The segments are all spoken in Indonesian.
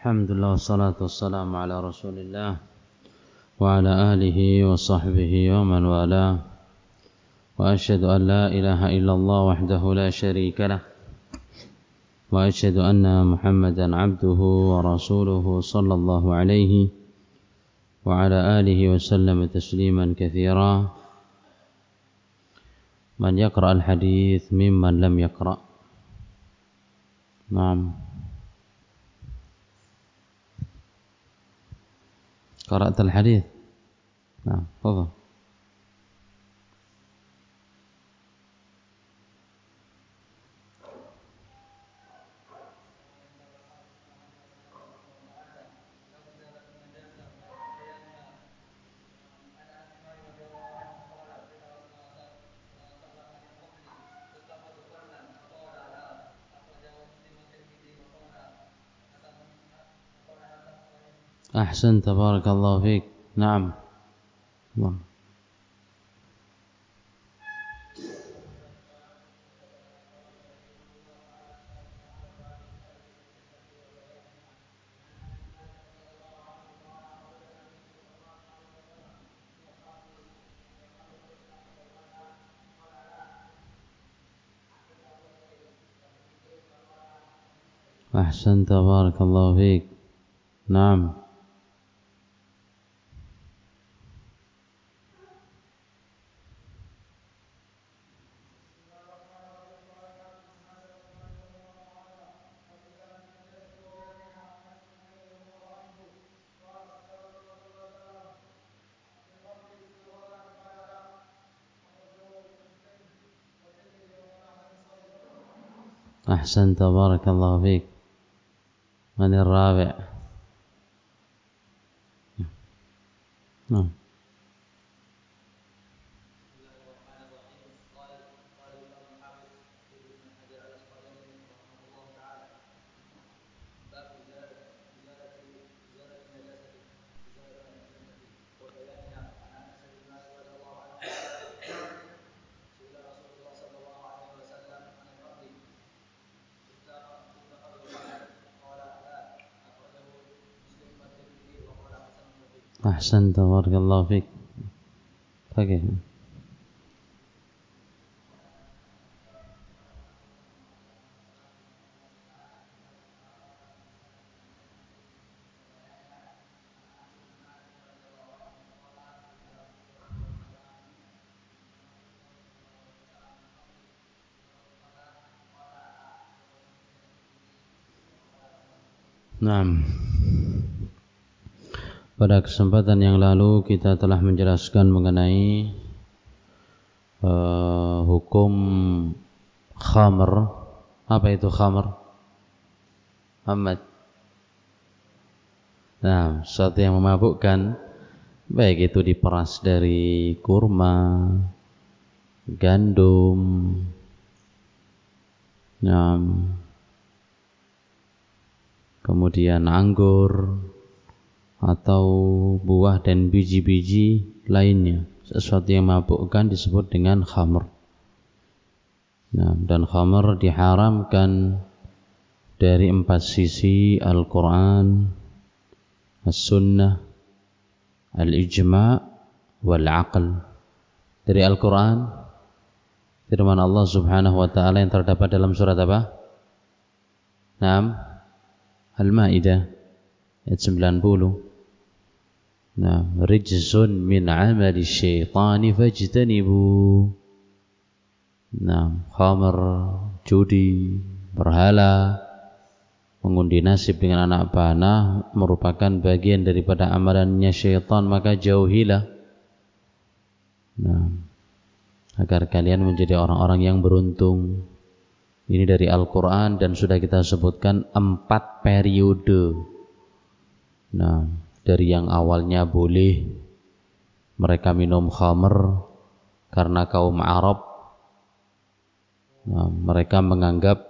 Alhamdulillah wassalatu wassalamu ala rasulillah wa ala alihi wa sahbihi wa man wala wa ashhadu an la ilaha illallah wahdahu la sharika lah wa ashhadu anna muhammadan abduhu wa rasuluhu sallallahu alaihi wa ala alihi wa sallam tasliman katsira. Man yaqra al-hadith mimman lam yaqra. Naam. قرأت الحديث؟ نعم تفضل. أحسنت بارك الله فيك. نعم الله. أحسنت بارك الله فيك. نعم. أحسنت بارك الله فيك. من الرابع؟ نعم. أحسنت بارك الله فيك. اوكي. Naam. Pada kesempatan yang lalu kita telah menjelaskan mengenai hukum khamr. Apa itu khamr? Ahmad. Nah, sesuatu yang memabukkan, baik itu diperas dari kurma, gandum, kemudian anggur, atau buah dan biji-biji lainnya. Sesuatu yang memabukkan disebut dengan khamr. Nah, dan khamr diharamkan dari 4 sisi: Al-Quran, As-Sunnah, Al-Ijma' wal-Aql. Dari Al-Quran, firman Allah subhanahu wa ta'ala yang terdapat dalam surat apa? Naam, Al-Ma'idah ayat 90. Nah, rijzun min amali syaitani fajtanibu. Nah, khamr, judi, berhala, mengundi nasib dengan anak panah merupakan bagian daripada amalannya syaitan, maka jauhilah. Nah, agar kalian menjadi orang-orang yang beruntung. Ini dari Al-Quran dan sudah kita sebutkan 4 periode. Nah, dari yang awalnya boleh mereka minum khamr karena kaum Arab, nah, mereka menganggap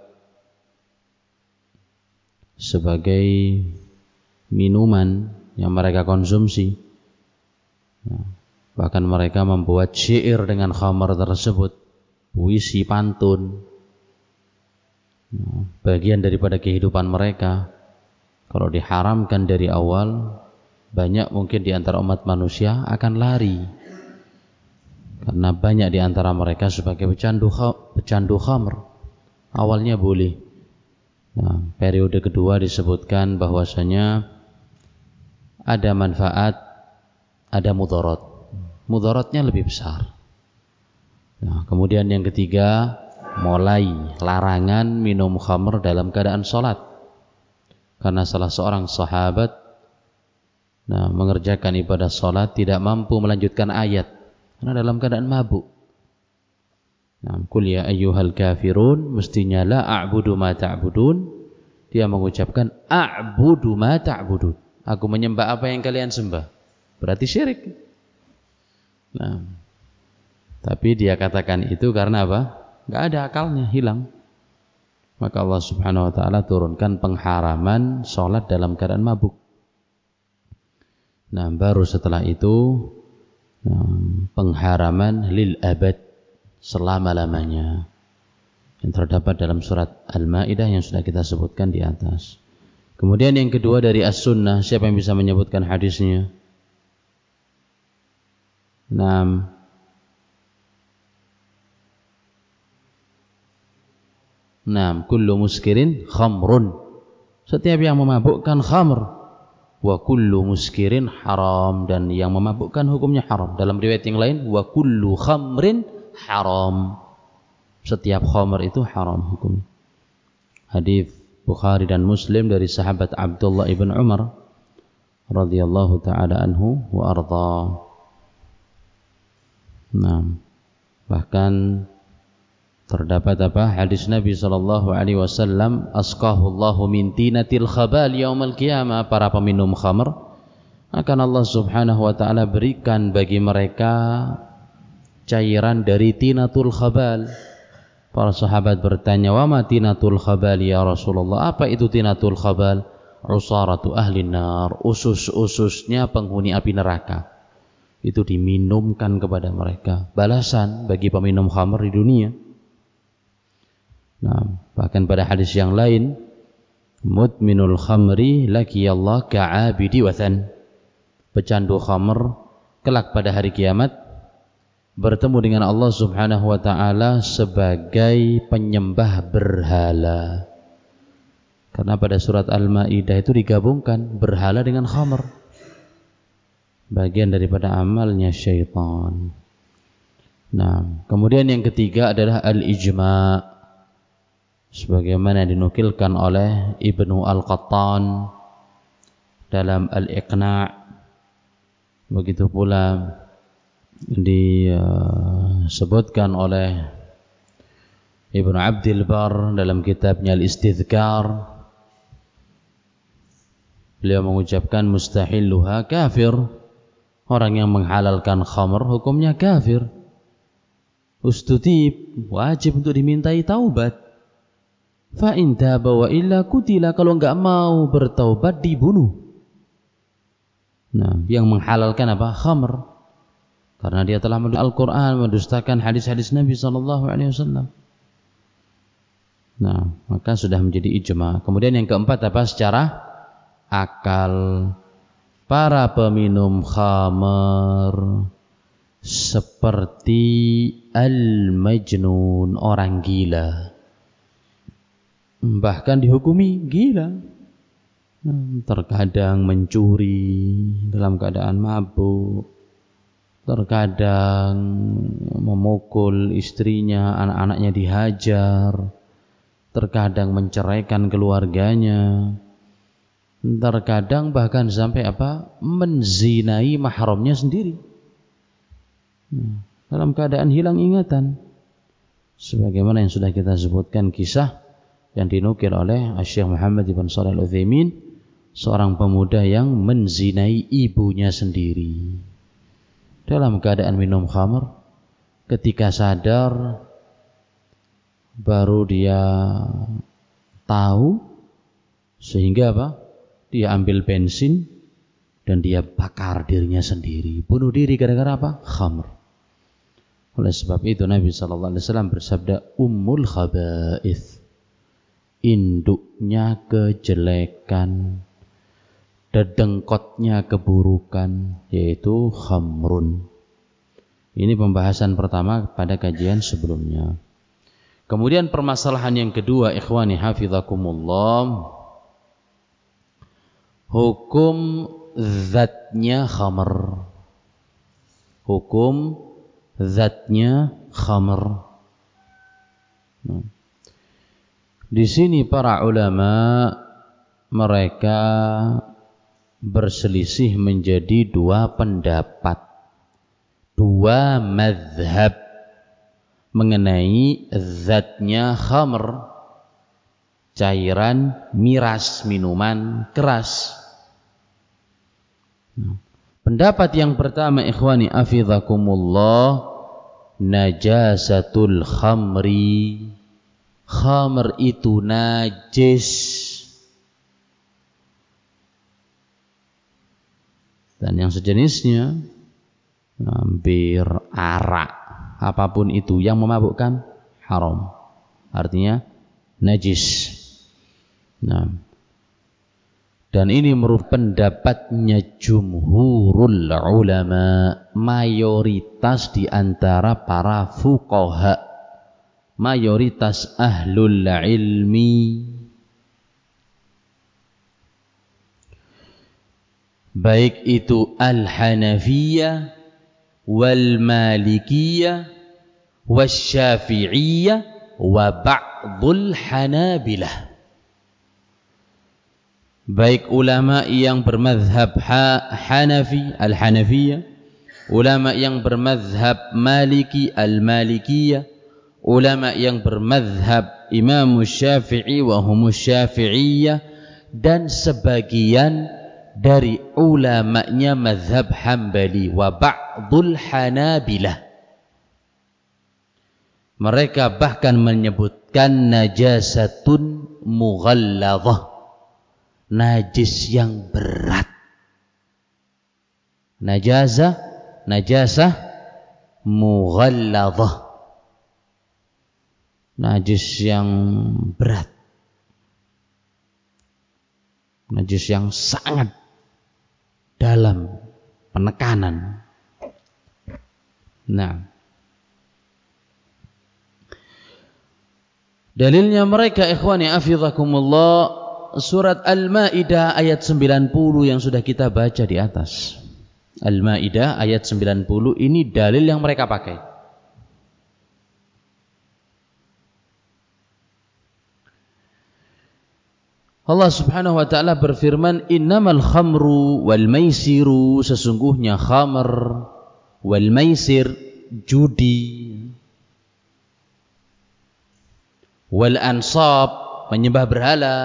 sebagai minuman yang mereka konsumsi. Nah, bahkan mereka membuat syair dengan khamr tersebut, puisi pantun, nah, bagian daripada kehidupan mereka. Kalau diharamkan dari awal, banyak mungkin di antara umat manusia akan lari. Karena banyak di antara mereka sebagai pecandu khamr. Awalnya boleh. Nah, periode kedua disebutkan bahwasanya ada manfaat, ada mudarat. Mudaratnya lebih besar. Nah, kemudian yang ketiga, mulai larangan minum khamr dalam keadaan sholat. Karena salah seorang sahabat mengerjakan ibadah sholat tidak mampu melanjutkan ayat karena dalam keadaan mabuk. Qul ya ayyuhal kafirun, mestinya la a'budu ma ta'budun. Dia mengucapkan a'budu ma ta'budun. Aku menyembah apa yang kalian sembah. Berarti syirik. Nah, tapi dia katakan itu karena apa? Enggak ada akalnya, hilang. Maka Allah Subhanahu wa taala turunkan pengharaman salat dalam keadaan mabuk. Nah, baru setelah itu pengharaman lil abad, selama-lamanya, yang terdapat dalam surat Al-Maidah yang sudah kita sebutkan di atas. Kemudian yang kedua dari as-sunnah, siapa yang bisa menyebutkan hadisnya? Naam. Naam, kullu muskirin khamrun. Setiap yang memabukkan khamr. Wa kullu muskirin haram, dan yang memabukkan hukumnya haram. Dalam riwayat yang lain, wa kullu khamrin haram. Setiap khamr itu haram hukum. Hadis Bukhari dan Muslim dari sahabat Abdullah ibn Umar radhiyallahu taala anhu wa arda. Nah, bahkan terdapat hadis Nabi sallallahu alaihi wasallam, asqahullahu min tinatil khabal yaumil qiyamah. Para peminum khamr akan Allah Subhanahu wa taala berikan bagi mereka cairan dari tinatul khabal. Para sahabat bertanya, "Wa ma tinatul khabal ya Rasulullah?" Apa itu tinatul khabal? Usaratu ahlin nar, usus-ususnya penghuni api neraka. Itu diminumkan kepada mereka, balasan bagi peminum khamr di dunia. Nah, bahkan pada hadis yang lain, mudminul khamri laqiyallah ka'abidi wathan. Pecandu khamr kelak pada hari kiamat bertemu dengan Allah Subhanahu wa taala sebagai penyembah berhala. Karena pada surat Al-Maidah itu digabungkan berhala dengan khamr. Bagian daripada amalnya syaitan. Nah, kemudian yang ketiga adalah al-ijma', sebagaimana dinukilkan oleh Ibnu Al-Qattan dalam Al-Iqna'. Begitu pula disebutkan oleh Ibnu Abdil Bar dalam kitabnya Al-Istidhkar. Beliau mengucapkan mustahilluha kafir. Orang yang menghalalkan khamr hukumnya kafir. Ustutib, wajib untuk dimintai taubat. Fa in taba wa illa kutila, kalau enggak mau bertaubat dibunuh. Nah, yang menghalalkan apa? Khamr. Karena dia telah mendustakan Al-Quran, mendustakan hadis-hadis Nabi SAW. Nah, maka sudah menjadi ijma'. Kemudian yang keempat apa? Secara akal. Para peminum khamr seperti al-majnun, orang gila. Bahkan dihukumi gila. Terkadang mencuri dalam keadaan mabuk. Terkadang memukul istrinya, anak-anaknya dihajar. Terkadang menceraikan keluarganya. Terkadang bahkan sampai menzinai mahramnya sendiri. Dalam keadaan hilang ingatan. Sebagaimana yang sudah kita sebutkan kisah yang dinukil oleh Syekh Muhammad ibn Shalih Al-Utsaimin, seorang pemuda yang menzinai ibunya sendiri. Dalam keadaan minum khamr, ketika sadar baru dia tahu, sehingga dia ambil bensin dan dia bakar dirinya sendiri. Bunuh diri gara-gara apa? Khamr. Oleh sebab itu Nabi SAW bersabda, Ummul khaba'ith, induknya kejelekan. dedengkotnya keburukan, yaitu khamrun. Ini pembahasan pertama pada kajian sebelumnya. Kemudian permasalahan yang kedua, ikhwani hafizakumullah, hukum zatnya khamr. Hukum zatnya khamr. Di sini para ulama mereka berselisih menjadi dua pendapat, dua mazhab mengenai zatnya khamr, cairan miras, minuman keras. Pendapat yang pertama, ikhwani hafizakumullah, najasatul khamri, khamr itu najis. Dan yang sejenisnya, bir, arak, apapun itu yang memabukkan, haram. Artinya najis. Dan ini merupakan pendapatnya jumhurul ulama, mayoritas di antara para fuqaha, mayoritas ahlul ilmi. Baik itu al-Hanafiyah wal Malikiyah wal Syafi'iyah wa ba'dul Hanabilah. Baik ulama yang bermazhab Hanafi, al-Hanafiyah, ulama yang bermazhab Maliki, al-Malikiyah, ulama yang bermazhab Imam Syafi'i wa humus Syafi'iyah, dan sebagian dari ulamanya mazhab Hambali wa ba'dul Hanabilah. Mereka bahkan menyebutkan najasatun mughalladhah, najis yang berat. Najasah mughalladhah, najis yang berat, najis yang sangat dalam penekanan. Dalilnya mereka, ikhwani hafizakumullah, surat Al-Maidah ayat 90 yang sudah kita baca di atas. Al-Maidah ayat 90 ini dalil yang mereka pakai. Allah Subhanahu wa taala berfirman, innamal khamru wal maisiru, sesungguhnya khamr, wal maisir, judi, wal ansab, menyembah berhala,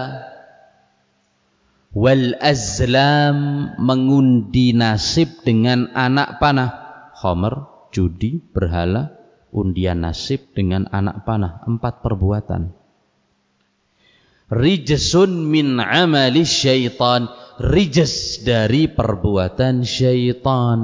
wal azlam, mengundi nasib dengan anak panah. Khamr, judi, berhala, undian nasib dengan anak panah, 4 perbuatan. Rijsun min amali syaitan, rijs dari perbuatan syaitan.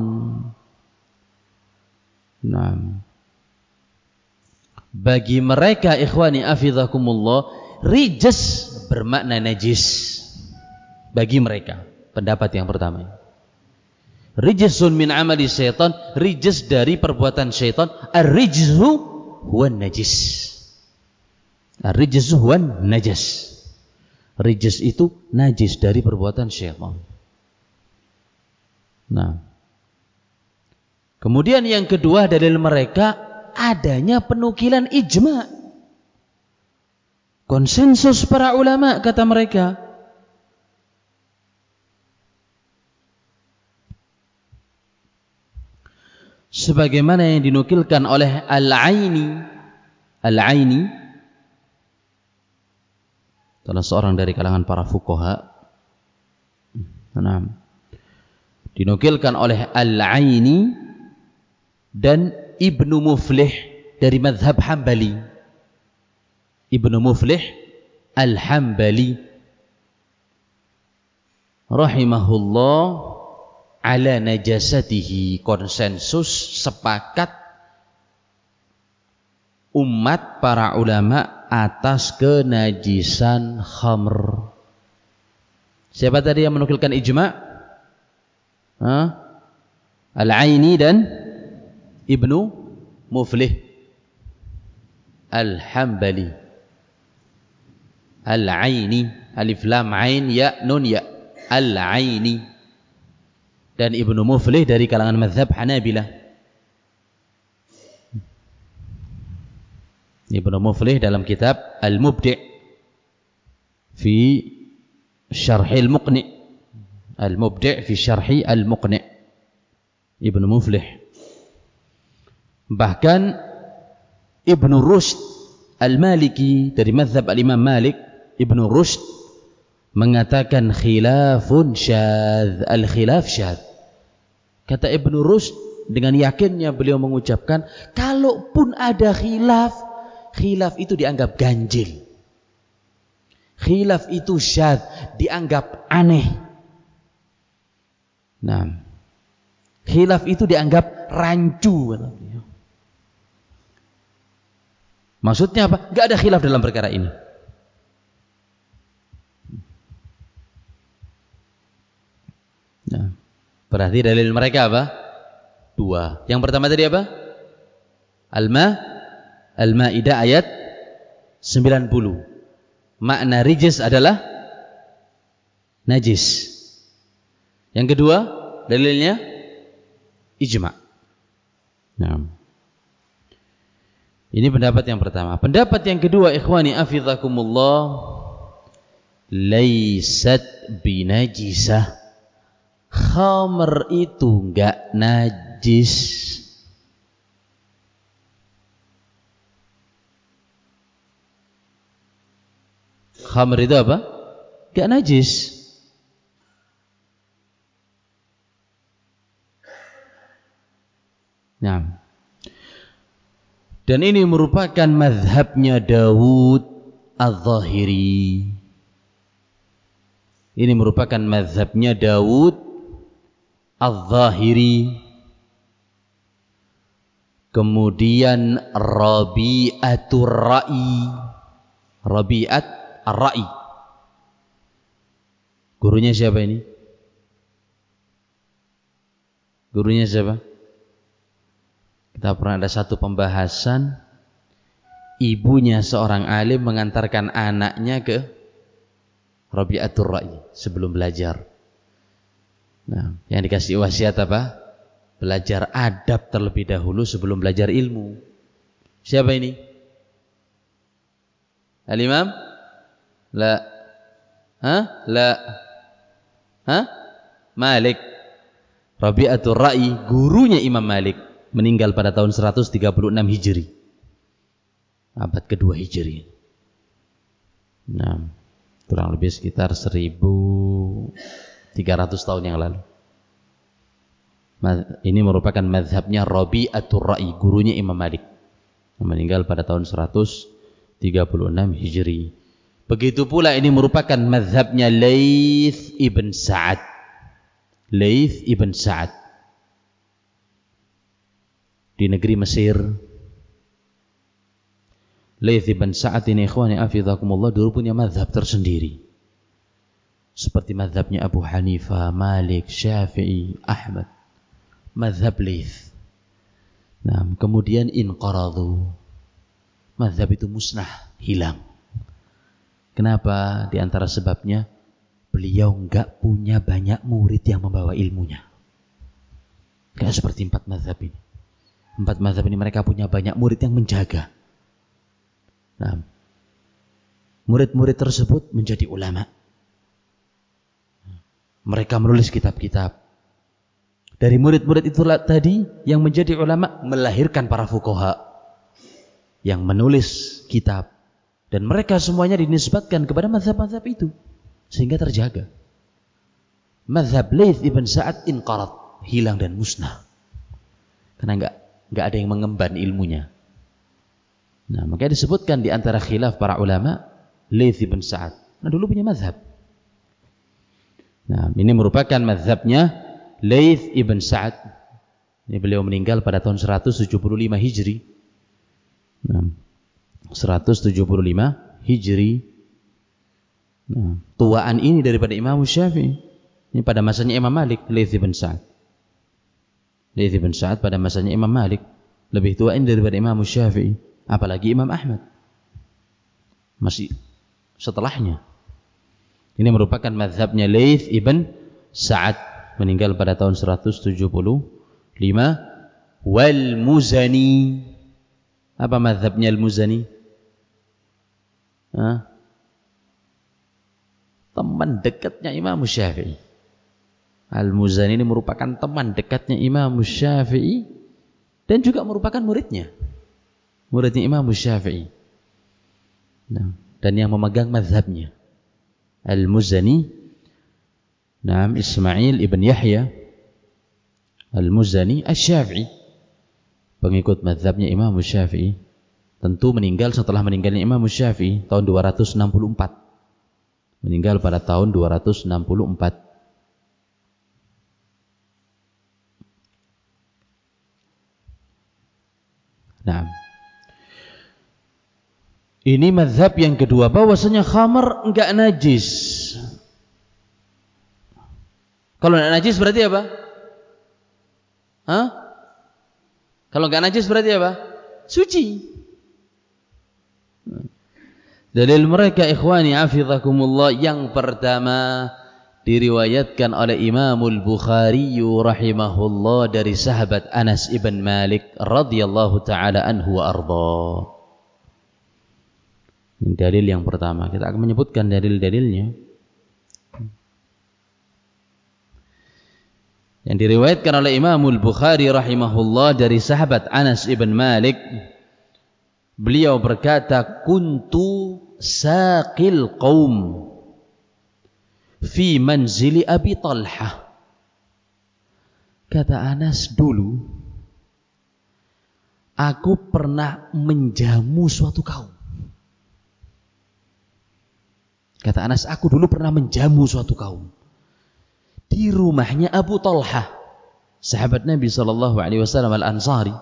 Bagi mereka, ikhwani hafizakumullah, rijs bermakna najis. Bagi mereka, pendapat yang pertama, rijsun min amali syaitan, rijs dari perbuatan syaitan. Ar-rijzu huwan najis, ar-rijzu huwan najas. Rijs itu najis dari perbuatan syaitan. Kemudian yang kedua, dalil mereka adanya penukilan ijma', konsensus para ulama, kata mereka. Sebagaimana yang dinukilkan oleh Al-Aini, salah seorang dari kalangan para fuqaha, dinukilkan oleh Al-Aini dan Ibnu Muflih dari mazhab Hambali. Ibnu Muflih Al-Hambali rahimahullah, ala najasatihi, konsensus, sepakat umat para ulama atas kenajisan khamr. Siapa tadi yang menukilkan ijma'? Al-Aini dan Ibnu Muflih Al-Hambali. Al-Aini, alif lam ain ya nun ya, Al-Aini. Dan Ibnu Muflih dari kalangan mazhab Hanabilah. Ibnu Muflih dalam kitab Al-Mubdi' fi Syarh Al-Muqni'. Al-Mubdi' fi Syarh Al-Muqni'. Ibnu Muflih. Bahkan Ibnu Rushd Al-Maliki dari mazhab Al-Imam Malik, Ibnu Rushd mengatakan khilafun syadz, al-khilaf syadz. Kata Ibnu Rushd dengan yakinnya beliau mengucapkan, kalaupun ada khilaf, khilaf itu dianggap ganjil. Khilaf itu syadz, dianggap aneh. Nah, khilaf itu dianggap rancu. Maksudnya apa? Gak ada khilaf dalam perkara ini. Nah, berarti dalil mereka apa? Dua. Yang pertama tadi apa? Al-Ma'idah ayat 90. Makna rijis adalah najis. Yang kedua, dalilnya ijma'. Nah, ini pendapat yang pertama. Pendapat yang kedua, ikhwani afizakumullah, laysat binajisah. Khamr itu enggak najis. Khamr itu apa? Enggak najis. Nah, dan ini merupakan mazhabnya Dawud Az-Zahiri. Ini merupakan mazhabnya Dawud Az-Zahiri. Kemudian Rabi'atur Ra'i. Rabi'at Ar-Ra'i. Gurunya siapa ini? Gurunya siapa? Kita pernah ada satu pembahasan, ibunya seorang alim mengantarkan anaknya ke Rabi'atur Ra'i sebelum belajar. Nah, yang dikasih wasiat apa? Belajar adab terlebih dahulu sebelum belajar ilmu. Siapa ini? Al-Imam? La. Malik. Rabi'atur Ra'i, gurunya Imam Malik, meninggal pada tahun 136 Hijri. Abad kedua Hijri. Nah, kurang lebih sekitar 1300 tahun yang lalu. Ini merupakan mazhabnya Rabi'atur Ra'i, gurunya Imam Malik, yang meninggal pada tahun 136 Hijri. Begitu pula ini merupakan mazhabnya Laits ibn Sa'ad. Laits ibn Sa'ad di negeri Mesir. Laits ibn Sa'ad ini ikhwani afizakumullah dulu punya mazhab tersendiri. Seperti mazhabnya Abu Hanifah, Malik, Syafi'i, Ahmad. Mazhab Laits. Nah, kemudian inqaradu. Mazhab itu musnah, hilang. Kenapa? Di antara sebabnya beliau enggak punya banyak murid yang membawa ilmunya. Enggak seperti empat mazhab ini. Empat mazhab ini mereka punya banyak murid yang menjaga. Nah, murid-murid tersebut menjadi ulama. Mereka menulis kitab-kitab. Dari murid-murid itulah tadi yang menjadi ulama melahirkan para fuqaha yang menulis kitab. Dan mereka semuanya dinisbatkan kepada mazhab-mazhab itu. Sehingga terjaga. Mazhab Laits ibn Sa'ad inqarat, hilang dan musnah. Karena enggak ada yang mengemban ilmunya. Nah, makanya disebutkan di antara khilaf para ulama Laits ibn Sa'ad. Nah, dulu punya mazhab. Nah, ini merupakan mazhabnya Laits ibn Sa'ad. Ini beliau meninggal pada tahun 175 Hijri. Nah, 175 Hijri. Nah, tuaan ini daripada Imam Syafi'i. Ini pada masanya Imam Malik, Laits bin Sa'ad. Laits bin Sa'ad pada masanya Imam Malik lebih tua ini daripada Imam Syafi'i, apalagi Imam Ahmad. Masih setelahnya. Ini merupakan mazhabnya Laits ibn Sa'ad, meninggal pada tahun 175. Wal Muzani. Apa mazhabnya Al-Muzani? Teman dekatnya Imam Syafi'i. Al-Muzani ini merupakan teman dekatnya Imam Syafi'i dan juga merupakan muridnya Imam Syafi'i. Nah, dan yang memegang mazhabnya Al-Muzani, Ismail ibn Yahya Al-Muzani Asy-Syafi'i, pengikut mazhabnya Imam Syafi'i. Tentu meninggal setelah meninggalnya Imam Syafi'i tahun 264. Meninggal pada tahun 264. Nah, ini mazhab yang kedua, bahwasanya khamar enggak najis. Kalau enggak najis berarti apa? Kalau enggak najis berarti apa? Suci. Dalil mereka, ikhwani hafizakumullah, yang pertama diriwayatkan oleh Imamul Bukhari rahimahullah dari sahabat Anas ibn Malik radhiyallahu taala anhu wa arda. Ini dalil yang pertama. Kita akan menyebutkan dalil-dalilnya. Yang diriwayatkan oleh Imamul Bukhari rahimahullah dari sahabat Anas ibn Malik, beliau berkata, kuntu saqil qaum fi manzili Abi Talhah. Kata Anas, dulu aku pernah menjamu suatu kaum. Kata Anas, aku dulu pernah menjamu suatu kaum di rumahnya Abu Talhah, sahabat Nabi SAW Al-Ansari.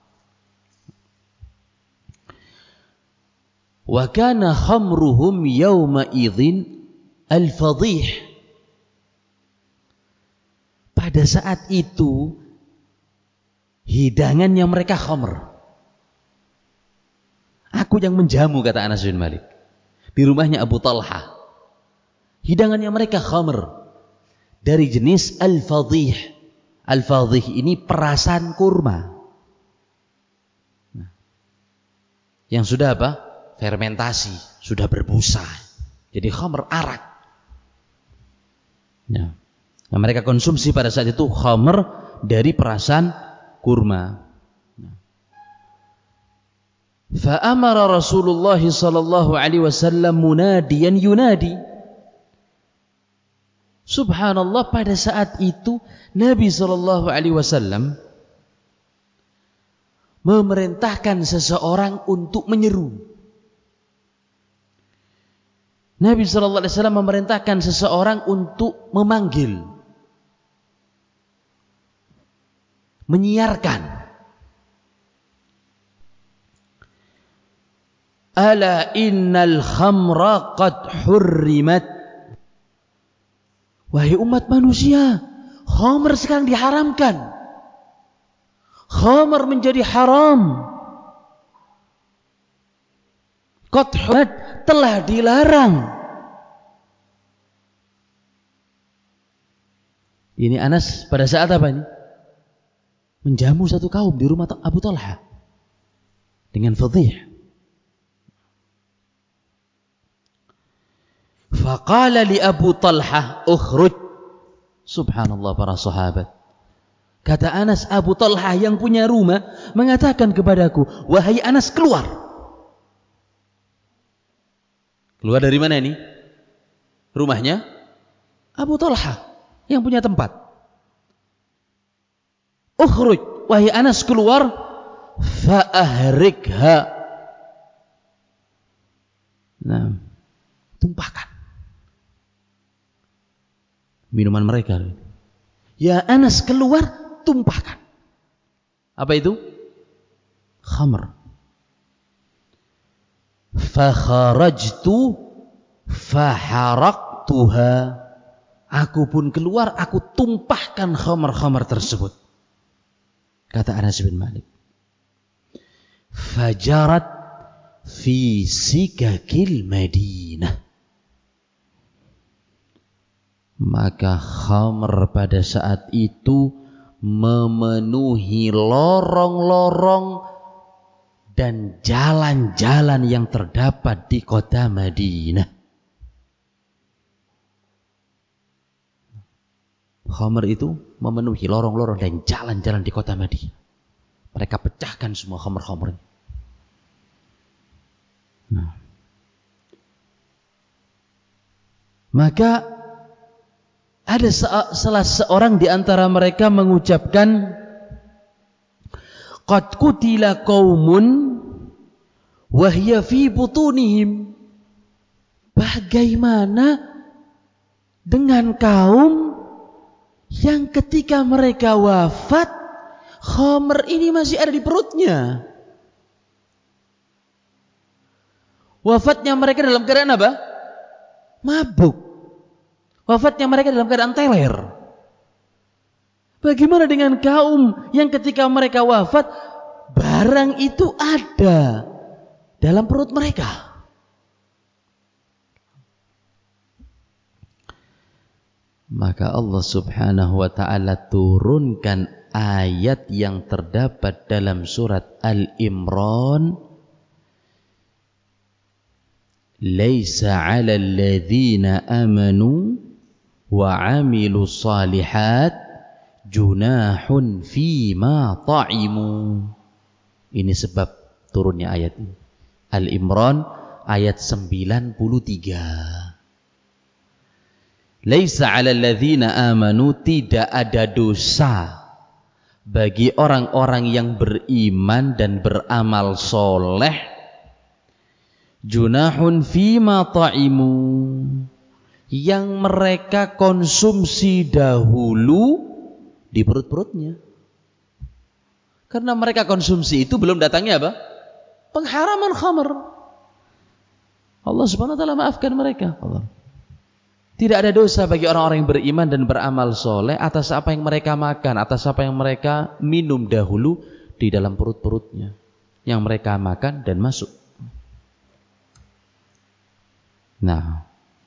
Wa kana khamruhum yawma idzin al-fadhih. Pada saat itu hidangannya mereka khamr. Aku yang menjamu, kata Anas bin Malik, di rumahnya Abu Talhah. Hidangannya mereka khamr dari jenis al-fadhih. Al-fadhih ini perasan kurma. Yang sudah apa? Fermentasi, sudah berbusa. Jadi khamr, arak. Ya. Nah, mereka konsumsi pada saat itu khamr dari perasan kurma. Fa amara Rasulullah sallallahu alaihi wasallam munadiyan yunadi. Subhanallah, pada saat itu Nabi sallallahu alaihi wasallam memerintahkan seseorang untuk menyeru. Nabi sallallahu alaihi wasallam memerintahkan seseorang untuk memanggil, menyiarkan. Ala innal khamra qad hurrimat. Wahai umat manusia, khamr sekarang diharamkan. Khamr menjadi haram. Qad hurrimat, telah dilarang. Ini Anas pada saat apa ini? Menjamu satu kaum di rumah Abu Talha dengan fadhih. Faqala li Abu Talha ukhruj. Subhanallah, para sahabat. Kata Anas, Abu Talha yang punya rumah mengatakan kepadaku, wahai Anas, keluar. Keluar dari mana ini? Rumahnya Abu Talha yang punya tempat. Ukhruj, wahai Anas, keluar. Fa ahrikha. Nah, tumpahkan minuman mereka. Ya Anas, keluar, tumpahkan. Apa itu? Khamr. Fa kharajtu faharaktuha, aku pun keluar, aku tumpahkan khamar-khamar tersebut. Kata Anas bin Malik, fajarat fi sikakil Madinah, maka khamar pada saat itu memenuhi lorong-lorong dan jalan-jalan yang terdapat di kota Madinah. Khamar itu memenuhi lorong-lorong dan jalan-jalan di kota Madinah. Mereka pecahkan semua khamar-khamar. Nah. Maka ada salah seorang di antara mereka mengucapkan, qad qutila qaumun wa hiya fi butunihim. Bagaimana dengan kaum yang ketika mereka wafat, khamr ini masih ada di perutnya? Wafatnya mereka dalam keadaan apa? Mabuk. Wafatnya mereka dalam keadaan teler. Bagaimana dengan kaum yang ketika mereka wafat, barang itu ada dalam perut mereka? Maka Allah subhanahu wa ta'ala turunkan ayat yang terdapat dalam surat Al-Imran, laisa 'alal ladzina amanu wa 'amilus shalihat junahun fima ta'imu. Ini sebab turunnya ayat ini. Al-Imran ayat 93. Laisa 'alal ladzina amanu, tidak ada dosa bagi orang-orang yang beriman dan beramal soleh, junahun fima ta'imu, yang mereka konsumsi dahulu di perut-perutnya. Karena mereka konsumsi itu belum datangnya apa? Pengharaman khamr. Allah subhanahu wa ta'ala maafkan mereka. Allah. Tidak ada dosa bagi orang-orang yang beriman dan beramal soleh atas apa yang mereka makan, atas apa yang mereka minum dahulu di dalam perut-perutnya, yang mereka makan dan masuk. Nah,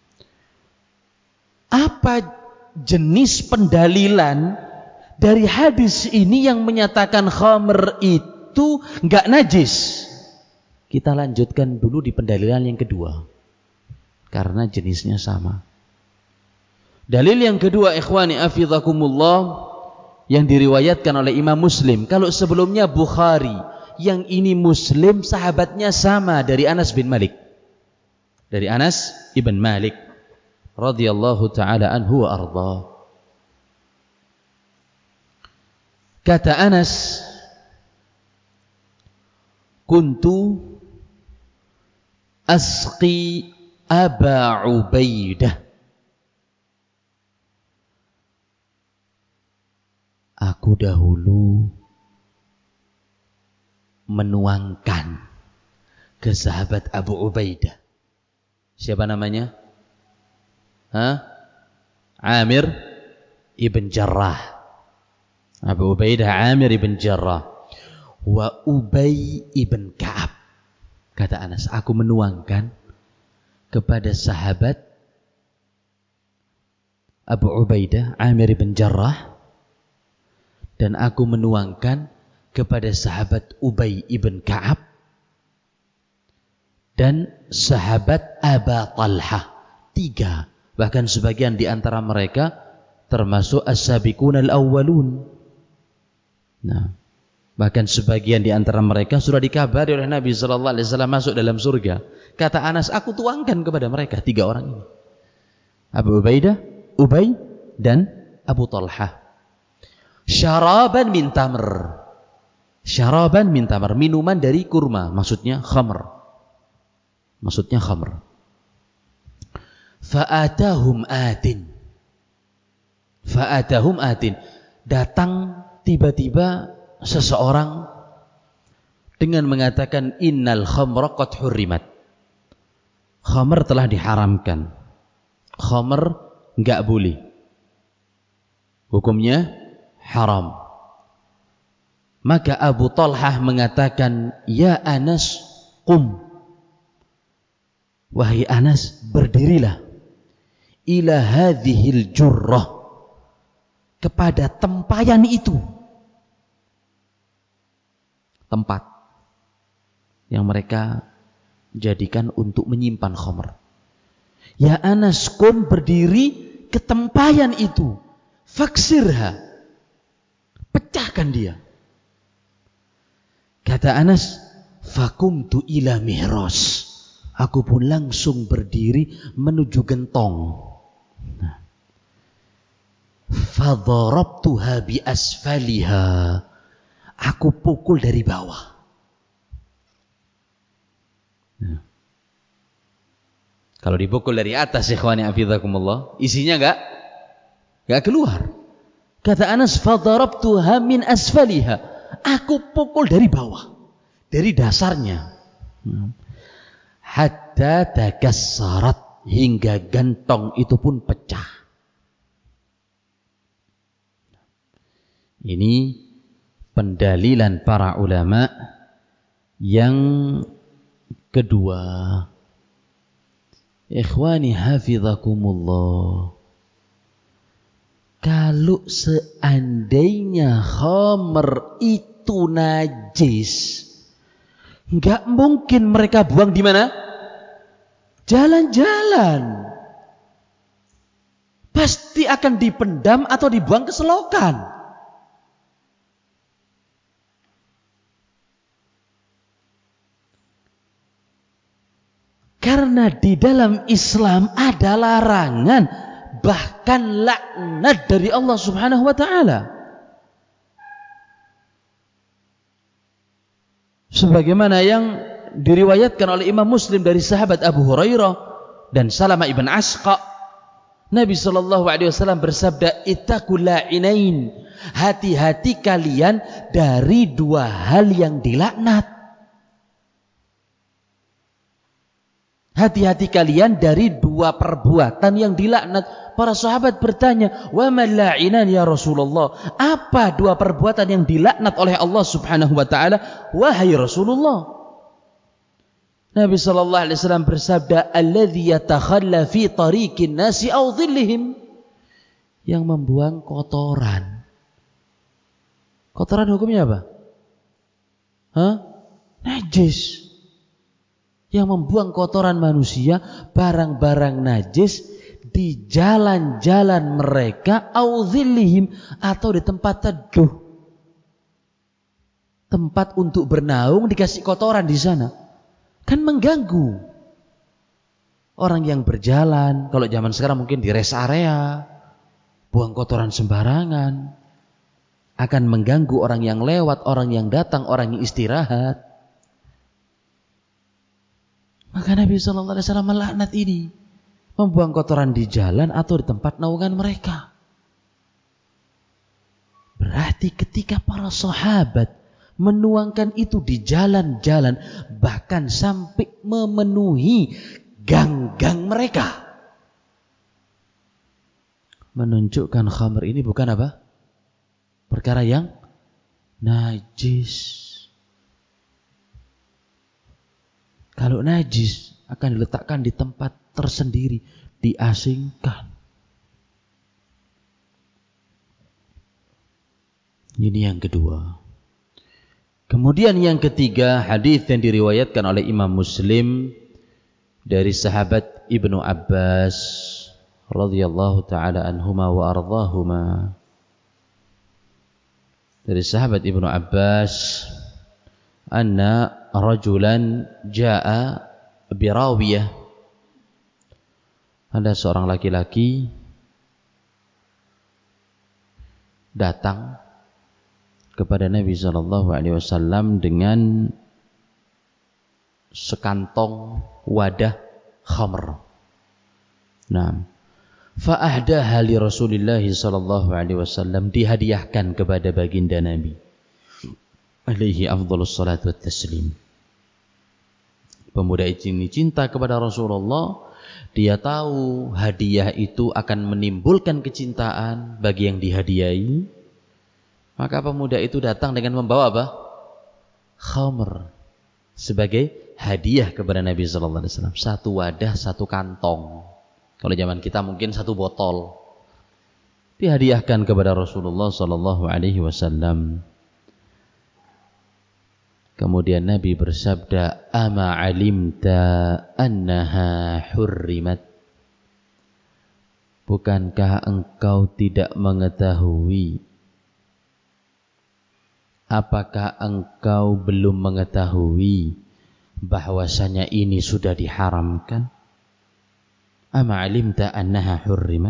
apa jenis pendalilan dari hadis ini yang menyatakan khamr itu enggak najis? Kita lanjutkan dulu di pendalilan yang kedua, karena jenisnya sama. Dalil yang kedua, ikhwani afidhakumullah, yang diriwayatkan oleh Imam Muslim. Kalau sebelumnya Bukhari, yang ini Muslim, sahabatnya sama, dari Anas bin Malik. Dari Anas ibn Malik radhiyallahu ta'ala anhu wa arda. Kata Anas, kuntu asqi Aba Ubaidah, aku dahulu menuangkan ke sahabat Abu Ubaidah. Siapa namanya? Amir ibn Jarrah. Abu Ubaidah Amir ibn Jarrah. Wa Ubay ibn Ka'ab. Kata Anas, aku menuangkan kepada sahabat Abu Ubaidah Amir ibn Jarrah, dan aku menuangkan kepada sahabat Ubay ibn Ka'ab dan sahabat Aba Talhah. 3. Bahkan sebagian di antara mereka termasuk as-sabiqun al-awwalun. Nah, bahkan sebagian di antara mereka sudah dikabari oleh Nabi sallallahu alaihi wasallam masuk dalam surga. Kata Anas, aku tuangkan kepada mereka 3 orang ini. Abu Ubaidah, Ubay, dan Abu Talhah. Syaraban min tamr. Syaraban min tamr, minuman dari kurma, maksudnya khamr. Maksudnya khamr. Fa'atahum atin. Fa'atahum atin. Datang tiba-tiba seseorang dengan mengatakan innal khamra qad hurrimat. khamr telah diharamkan. Khamr enggak boleh. Hukumnya haram. Maka Abu Talhah mengatakan, "Ya Anas, qum." Wahai Anas, berdirilah. Ila hadhil jurrah, kepada tempayan itu. Tempat yang mereka jadikan untuk menyimpan khamr. Ya Anas, qum, berdiri ke tempayan itu. Faksirha, pecahkan dia. Kata Anas, fakumtu ila mihras. Aku pun langsung berdiri menuju gentong. Fadharabtuha bi asfaliha. Aku pukul dari bawah. Kalau dipukul dari atas, ikhwani hafizakumullah, isinya enggak keluar. Kata Anas, fadharabtuha min asfaliha. Aku pukul dari bawah, dari dasarnya. Hatta takassarat, hingga gentong itu pun pecah. Ini pendalilan para ulama yang kedua. Ikhwani hafizakumullah, kalau seandainya khamr itu najis, enggak mungkin mereka buang di mana? Jalan-jalan. Pasti akan dipendam atau dibuang ke selokan. Karena di dalam Islam ada larangan, bahkan laknat dari Allah Subhanahu wa ta'ala. Sebagaimana yang diriwayatkan oleh Imam Muslim dari sahabat Abu Hurairah dan Salamah ibn Asqa, Nabi SAW bersabda, ittaqul la'inain, hati-hati kalian dari dua hal yang dilaknat. Hati-hati kalian dari dua perbuatan yang dilaknat. Para sahabat bertanya, wa mal la'inan ya Rasulullah? Apa dua perbuatan yang dilaknat oleh Allah Subhanahu wa ta'ala? Wahai Rasulullah, Nabi SAW bersabda, alladhi yatakhalla fi tariqin nasi aw dhillihim, yang membuang kotoran. Kotoran hukumnya apa? Najis. Yang membuang kotoran manusia, barang-barang najis di jalan-jalan mereka, aw dhillihim, atau di tempat teduh, tempat untuk bernaung, dikasih kotoran di sana. Kan mengganggu orang yang berjalan. Kalau zaman sekarang mungkin di rest area, buang kotoran sembarangan, akan mengganggu orang yang lewat, orang yang datang, orang yang istirahat. Maka Nabi SAW melaknat ini, membuang kotoran di jalan atau di tempat naungan mereka. Berarti ketika para sahabat menuangkan itu di jalan-jalan, bahkan sampai memenuhi gang-gang mereka, menunjukkan khamr ini bukan apa? Perkara yang najis. Kalau najis akan diletakkan di tempat tersendiri, diasingkan. Ini yang kedua. Kemudian yang ketiga, hadis yang diriwayatkan oleh Imam Muslim dari sahabat Ibnu Abbas radhiyallahu taala anhuma wa ardhahuma. Dari sahabat Ibnu Abbas, anna rajulan jaa birawiyah, ada seorang laki-laki datang kepada Nabi SAW dengan sekantong wadah khamr. Nah, fa'ahdaha li Rasulillah SAW, dihadiahkan kepada baginda Nabi alaihi afdhalus salatu wat taslim. Pemuda ini cinta kepada Rasulullah, dia tahu hadiah itu akan menimbulkan kecintaan bagi yang dihadiahi. Maka pemuda itu datang dengan membawa apa? Khamr sebagai hadiah kepada Nabi sallallahu alaihi wasallam. Satu wadah, satu kantong. Kalau zaman kita mungkin satu botol. Dihadiahkan kepada Rasulullah sallallahu alaihi wasallam. Kemudian Nabi bersabda, "Ama alimta annaha hurrimat?" Bukankah engkau tidak mengetahui? Apakah engkau belum mengetahui bahwasanya ini sudah diharamkan? Ama alimta annaha hurrimat?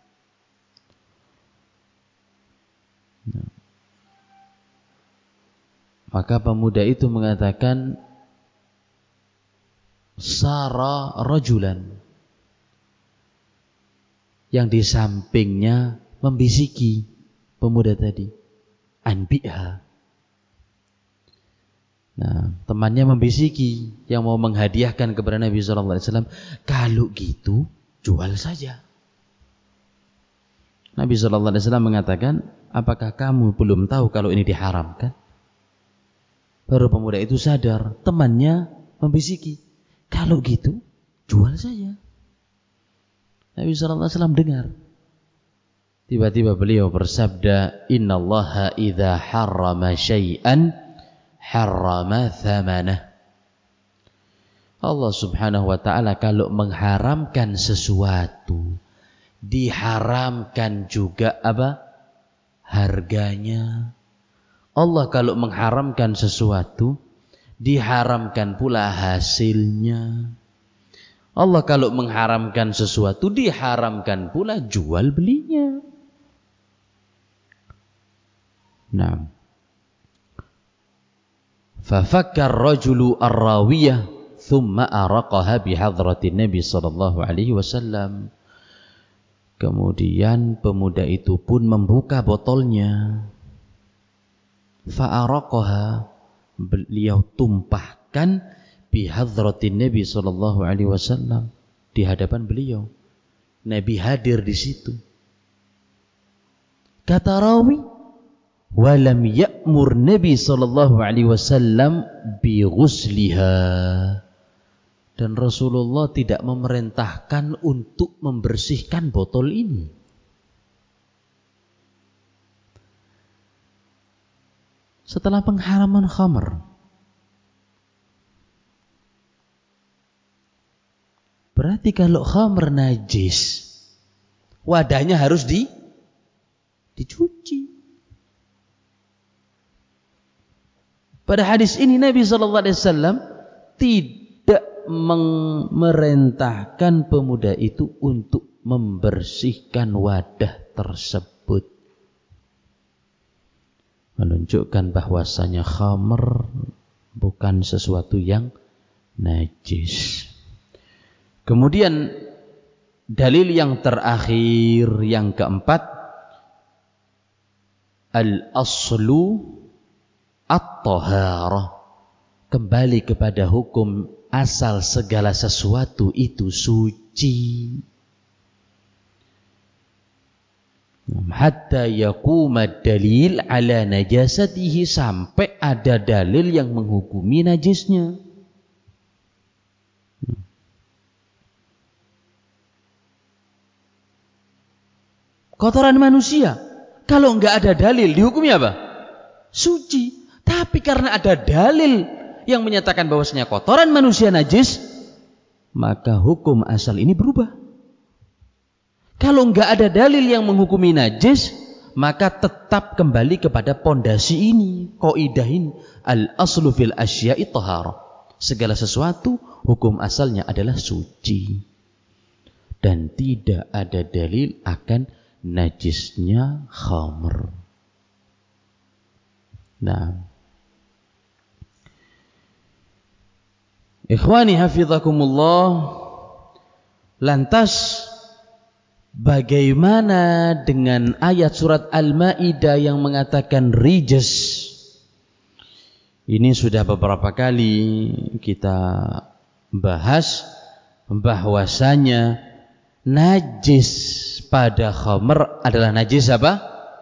Maka pemuda itu mengatakan, sara rajulan. Yang di sampingnya membisiki pemuda tadi, anbiha. Nah, temannya membisiki yang mau menghadiahkan kepada Nabi SAW, kalau gitu jual saja. Nabi SAW mengatakan, apakah kamu belum tahu kalau ini diharamkan? Baru pemuda itu sadar, temannya membisiki, kalau gitu jual saja. Nabi SAW dengar. Tiba-tiba beliau bersabda, innallaha idza harrama syai'an harrama thamanah. Allah subhanahu wa ta'ala kalau mengharamkan sesuatu, diharamkan juga apa? Harganya. Allah kalau mengharamkan sesuatu, diharamkan pula hasilnya. Allah kalau mengharamkan sesuatu, diharamkan pula jual belinya. Nah, fafakkar rajulu ar-rawiyah thumma araqaha bihadratin Nabi sallallahu alaihi wasallam. Kemudian pemuda itu pun membuka botolnya. Fa'araqaha, beliau tumpahkan bihadratin Nabi sallallahu alaihi wasallam, di hadapan beliau. Nabi hadir di situ. Kata rawi, walam ya'mur Nabi sallallahu alaihi wasallam bi ghusliha. Dan Rasulullah tidak memerintahkan untuk membersihkan botol ini. Setelah pengharaman khamr, berarti kalau khamr najis, wadahnya harus dicuci. Pada hadis ini Nabi SAW tidak memerintahkan pemuda itu untuk membersihkan wadah tersebut. Menunjukkan bahwasanya khamr bukan sesuatu yang najis. Kemudian dalil yang terakhir, yang keempat, al-aslu at-taharah. Kembali kepada hukum asal segala sesuatu itu suci. Hatta yaquma dalil ala najasatihi, sampai ada dalil yang menghukumi najisnya. Kotoran manusia, kalau enggak ada dalil dihukumi apa? Suci. Tapi karena ada dalil yang menyatakan bahwasanya kotoran manusia najis, maka hukum asal ini berubah. Kalau enggak ada dalil yang menghukumi najis, maka tetap kembali kepada pondasi ini, kaidah ini, al-aslu fil asya'i taharah. Segala sesuatu hukum asalnya adalah suci. Dan tidak ada dalil akan najisnya khamr. Nah, ikhwani hafizakumullah, lantas bagaimana dengan ayat surat Al-Maidah yang mengatakan rijs? Ini sudah beberapa kali kita bahas bahwasanya najis pada khamr adalah najis apa?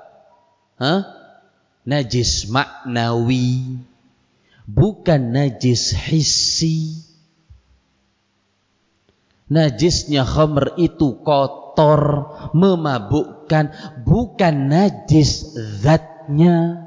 Najis maknawi, bukan najis hissi. Najisnya khamr itu kotor, memabukkan, bukan najis zatnya.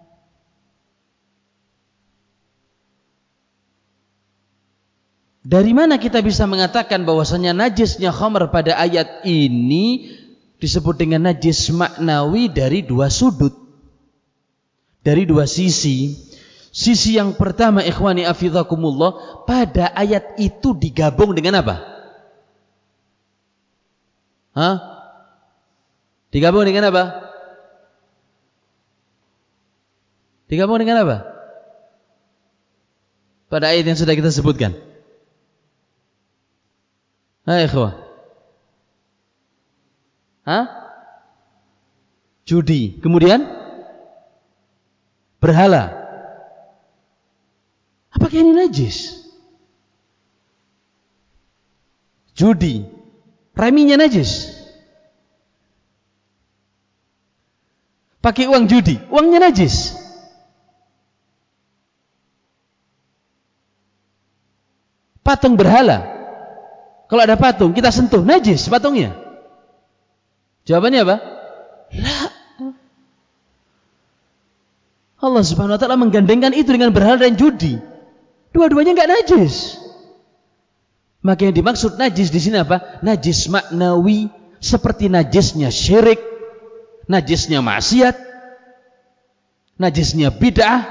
Dari mana kita bisa mengatakan bahwasanya najisnya khamr pada ayat ini disebut dengan najis maknawi? Dari dua sudut, dari dua sisi. Sisi yang pertama, ikhwani afidhakumullah, pada ayat itu digabung dengan apa? Digabung dengan apa? Digabung dengan apa? Pada ayat yang sudah kita sebutkan. Ikhwah. Judi. Kemudian berhala. Apakah ini najis? Judi, reminya najis. Pakai uang judi, uangnya najis. Patung berhala, kalau ada patung kita sentuh, najis patungnya. Jawabannya apa? La. Allah Subhanahu wa taala menggandengkan itu dengan berhala dan judi. Dua-duanya enggak najis. Maka yang dimaksud najis di sini apa? Najis maknawi, seperti najisnya syirik, najisnya maksiat, najisnya bid'ah.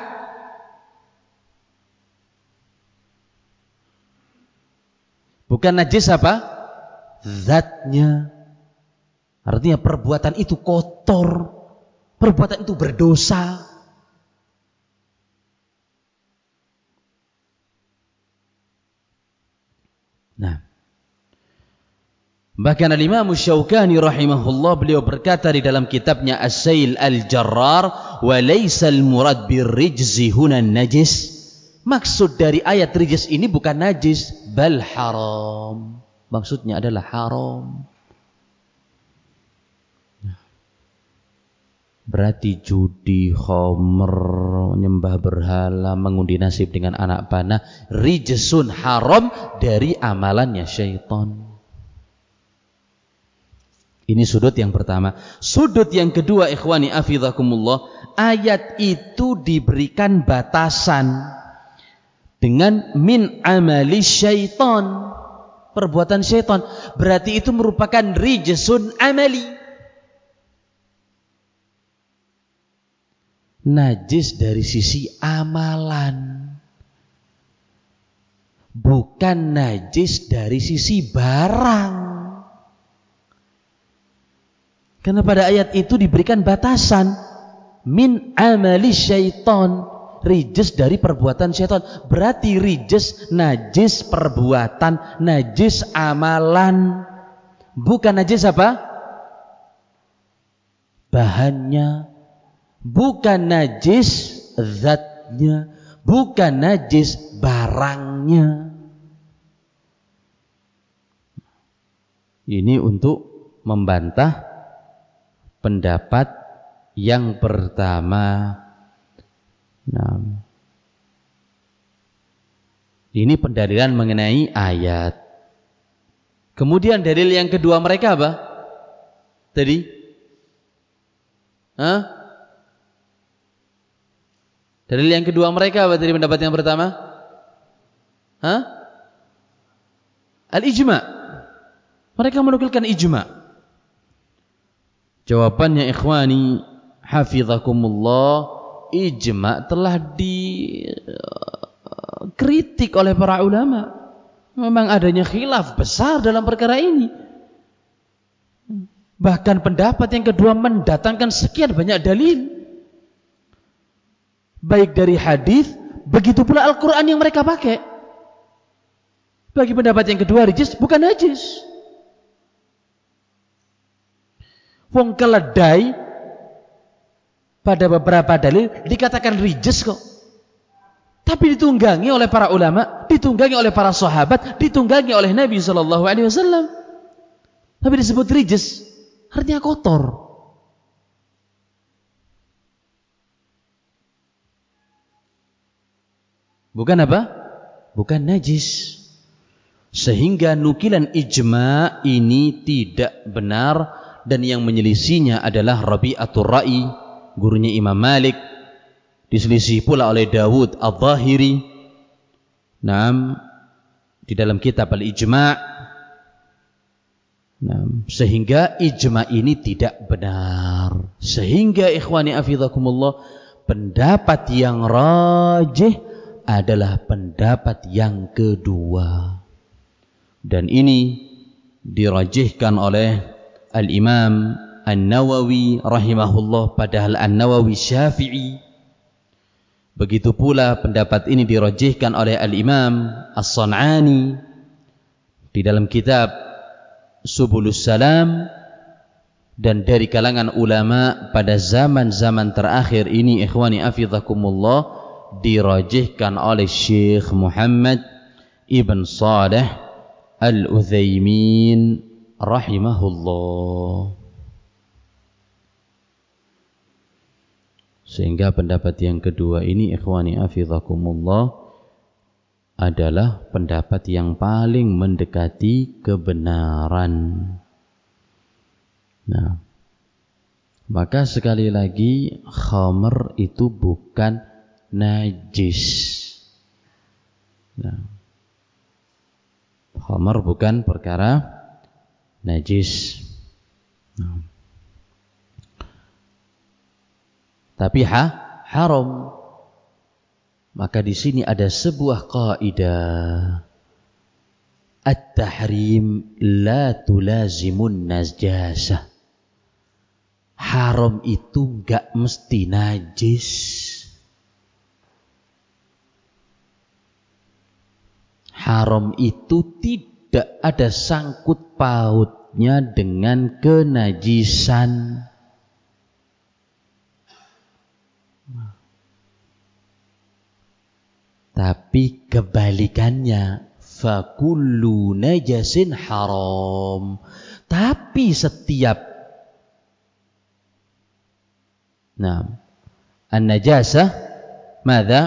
Bukan najis apa? Zatnya. Artinya perbuatan itu kotor, perbuatan itu berdosa. Nah, bahkan Al-Imam Syaukani rahimahullah, beliau berkata di dalam kitabnya As-Sail Al-Jarrar, wa laysa al-murad bir-rijzi huna najis. Maksud dari ayat rijis ini bukan najis, bal haram. Maksudnya adalah haram. Berarti judi, khamr, menyembah berhala, mengundi nasib dengan anak panah, rijsun, haram, dari amalannya syaitan. Ini sudut yang pertama. Sudut yang kedua, ikhwani afidhakumullah, ayat itu diberikan batasan dengan min amali syaitan, perbuatan syaitan. Berarti itu merupakan rijsun amali, najis dari sisi amalan, bukan najis dari sisi barang. Karena pada ayat itu diberikan batasan min amali syaitan, rijis dari perbuatan syaitan. Berarti rijis, najis perbuatan, najis amalan, bukan najis apa? Bahannya. Bukan najis zatnya, bukan najis barangnya. Ini untuk membantah pendapat yang pertama. Nah, ini pendalilan mengenai ayat. Kemudian dalil yang kedua mereka apa? Tadi? Dalil yang kedua mereka apa dari pendapat yang pertama? Al-ijma'. Mereka menukilkan ijma'. Jawabannya ikhwani hafizakumullah, ijma' telah dikritik oleh para ulama. Memang adanya khilaf besar dalam perkara ini. Bahkan pendapat yang kedua mendatangkan sekian banyak dalil, baik dari hadis, begitu pula Al-Quran yang mereka pakai. Bagi pendapat yang kedua, rijis bukan najis. Wong keledai pada beberapa dalil dikatakan rijis kok, tapi ditunggangi oleh para ulama ditunggangi oleh para sahabat, ditunggangi oleh Nabi sallallahu alaihi wasallam. Tapi disebut rijis, artinya kotor. Bukan apa? Bukan najis. Sehingga nukilan ijma' ini tidak benar, dan yang menyelisihinya adalah Rabi'atul Ra'i, gurunya Imam Malik, diselisih pula oleh Dawud Al-Zahiri. Naam, di dalam kitab Al-Ijma'. Naam, sehingga ijma' ini tidak benar. Sehingga ikhwani afidhakumullah, pendapat yang rajih adalah pendapat yang kedua. Dan ini dirajihkan oleh Al-Imam An-Nawawi rahimahullah, padahal An-Nawawi Syafi'i. Begitu pula pendapat ini dirajihkan oleh Al-Imam As-San'ani di dalam kitab Subulus Salam, dan dari kalangan ulama pada zaman-zaman terakhir ini ikhwani afidhakumullah dirajihkan oleh Syekh Muhammad Ibn Saleh Al-Utsaimin rahimahullah. Sehingga pendapat yang kedua ini ikhwani afidhakumullah adalah pendapat yang paling mendekati kebenaran. Nah, maka sekali lagi khamr itu bukan najis. Nah, khamr bukan perkara najis. Nah, tapi haram. Maka di sini ada sebuah kaidah, at-tahrim la tulazimun najasah. Haram itu enggak mesti najis. Haram itu tidak ada sangkut pautnya dengan kenajisan. Tapi kebalikannya, fakullu najasin haram. Tapi setiap an-najasah madza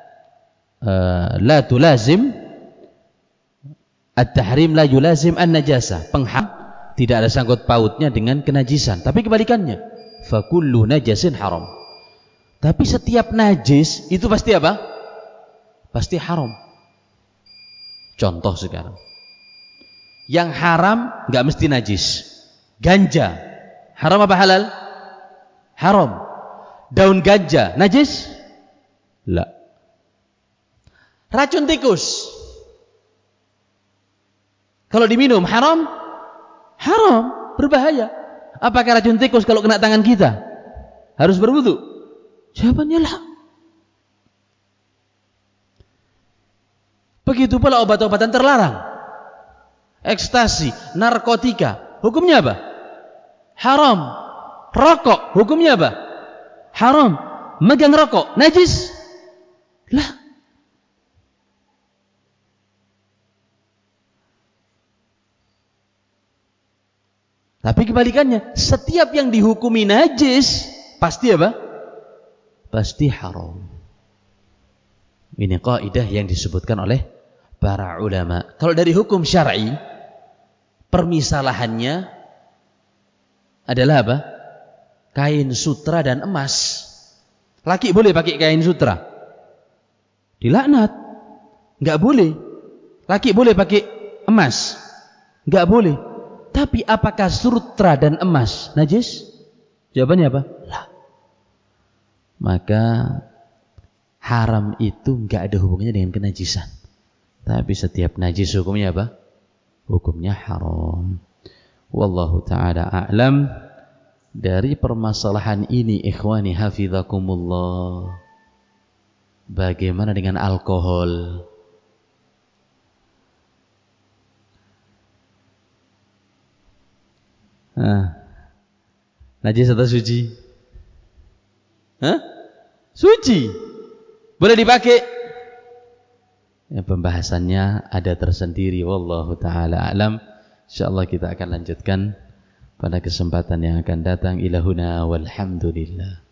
la tulazim at-tahrim la yulazim an-najasah. Pengham tidak ada sangkut pautnya dengan kenajisan. Tapi kebalikannya, fakullu najasin haram. Tapi setiap najis itu pasti apa? Pasti haram. Contoh sekarang, yang haram nggak mesti najis. Ganja haram apa halal? Haram. Daun ganja najis? La. Racun tikus kalau diminum haram? Haram, berbahaya. Apakah racun tikus kalau kena tangan kita harus berwudu? Jawabannya lah. Begitu pula obat-obatan terlarang, ekstasi, narkotika, hukumnya apa? Haram. Rokok, hukumnya apa? Haram. Megang rokok, najis? Lah. Tapi kebalikannya, setiap yang dihukumi najis pasti apa? Pasti haram. Ini kaidah yang disebutkan oleh para ulama. Kalau dari hukum syar'i, permisalahannya adalah apa? Kain sutra dan emas. Laki boleh pakai kain sutra? Dilaknat. Enggak boleh. Laki boleh pakai emas? Enggak boleh. Tapi apakah sutra dan emas najis? Jawabannya apa? Lah. Maka haram itu enggak ada hubungannya dengan kenajisan. Tapi setiap najis hukumnya apa? Hukumnya haram. Wallahu ta'ala a'lam. Dari permasalahan ini ikhwani hafizakumullah, bagaimana dengan alkohol? Najis atau suci? Suci. Boleh dipakai? Ya, pembahasannya ada tersendiri, wallahu taala alam. Insyaallah kita akan lanjutkan pada kesempatan yang akan datang. Ilahuna walhamdulillah.